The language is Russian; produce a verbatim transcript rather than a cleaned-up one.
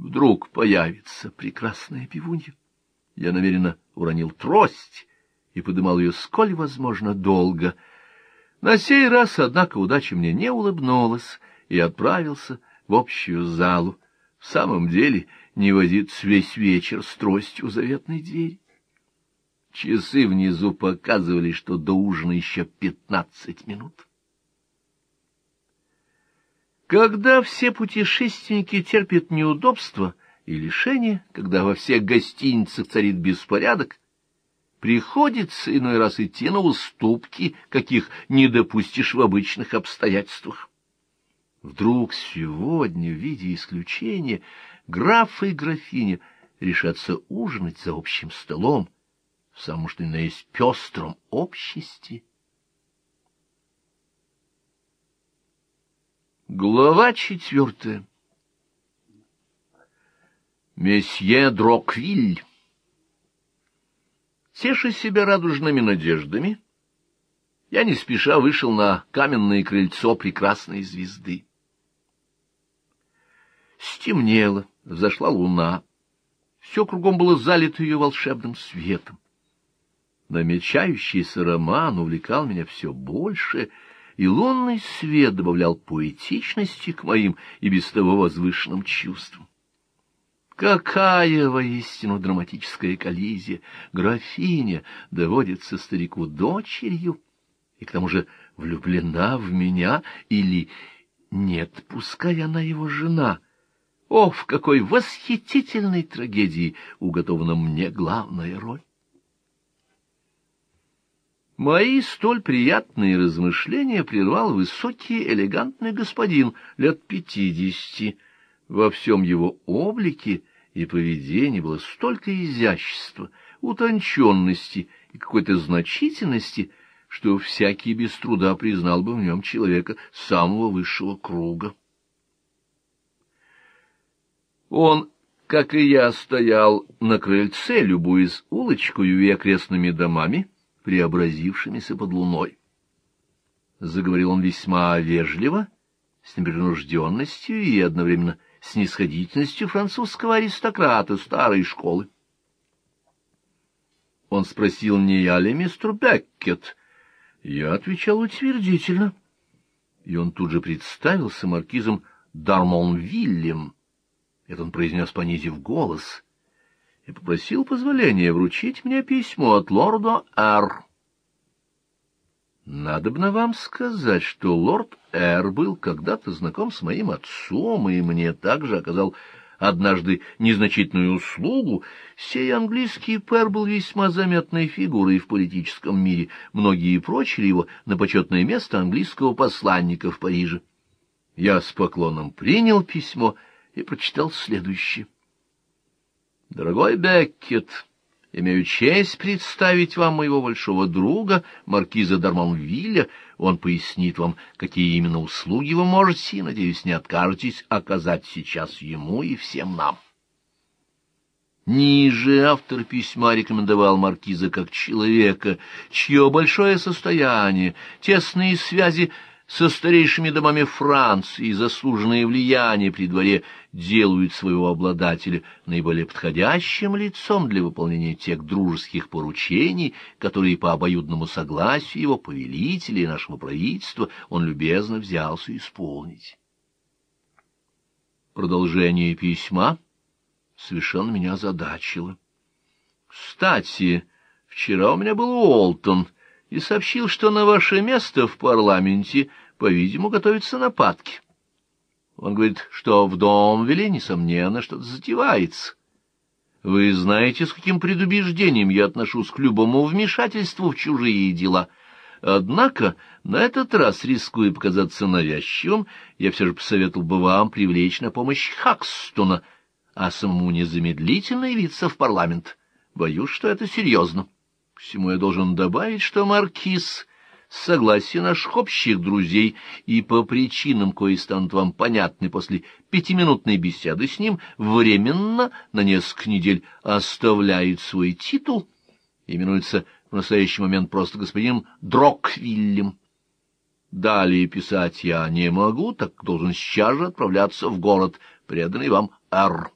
вдруг появится прекрасная пивунья. Я намеренно уронил трость и подымал ее сколь возможно долго. На сей раз, однако, удача мне не улыбнулась, и отправился в общую залу. В самом деле, не возиться весь вечер с тростью у заветной двери. Часы внизу показывали, что до ужина еще пятнадцать минут. Когда все путешественники терпят неудобства и лишения, когда во всех гостиницах царит беспорядок, приходится иной раз идти на уступки, каких не допустишь в обычных обстоятельствах. Вдруг сегодня, в виде исключения, граф и графиня решатся ужинать за общим столом в самом что ни на есть пестром обществе. Глава четвертая. Месье Дроквиль. Теша себя радужными надеждами, я не спеша вышел на каменное крыльцо прекрасной звезды. Стемнело, взошла луна, все кругом было залито ее волшебным светом. Намечающийся роман увлекал меня все больше, и лунный свет добавлял поэтичности к моим и без того возвышенным чувствам. Какая воистину драматическая коллизия! Графиня доводится старику дочерью, и к тому же влюблена в меня, или нет, пускай она его жена. О, в какой восхитительной трагедии уготована мне главная роль! Мои столь приятные размышления прервал высокий элегантный господин лет пятидесяти. Во всем его облике и поведении было столько изящества, утонченности и какой-то значительности, что всякий без труда признал бы в нем человека самого высшего круга. Он, как и я, стоял на крыльце, любуясь улочкою и окрестными домами, преобразившимися под луной. Заговорил он весьма вежливо, с непринужденностью и одновременно снисходительностью французского аристократа старой школы. Он спросил, не я ли мистер Беккет. Я отвечал утвердительно. И он тут же представился маркизом Дармонвиллем. Это он произнес, понизив голос, и попросил позволения вручить мне письмо от лорда Р. Надобно вам сказать, что лорд Р. был когда-то знаком с моим отцом, и мне также оказал однажды незначительную услугу. Сей английский пэр был весьма заметной фигурой в политическом мире. Многие прочили его на почетное место английского посланника в Париже. Я с поклоном принял письмо и прочитал следующее. «Дорогой Беккет, имею честь представить вам моего большого друга, маркиза Дармонвилля. Он пояснит вам, какие именно услуги вы можете, и, надеюсь, не откажетесь оказать сейчас ему и всем нам». Ниже автор письма рекомендовал маркиза как человека, чье большое состояние, тесные связи со старейшими домами Франции и заслуженное влияние при дворе делают своего обладателя наиболее подходящим лицом для выполнения тех дружеских поручений, которые по обоюдному согласию его повелителя и нашего правительства он любезно взялся исполнить. Продолжение письма совершенно меня озадачило. Кстати, вчера у меня был Уолтон и сообщил, что на ваше место в парламенте, по-видимому, готовятся нападки. Он говорит, что в Домвилле, несомненно, что-то затевается. Вы знаете, с каким предубеждением я отношусь к любому вмешательству в чужие дела. Однако на этот раз, рискуя показаться навязчивым, я все же посоветовал бы вам привлечь на помощь Хакстона, а самому незамедлительно явиться в парламент. Боюсь, что это серьезно. К всему я должен добавить, что маркиз, с согласия наших общих друзей и по причинам, кои станут вам понятны после пятиминутной беседы с ним, временно на несколько недель оставляет свой титул, именуется в настоящий момент просто господином Дроквиллем. Далее писать я не могу, так должен сейчас же отправляться в город, преданный вам Р.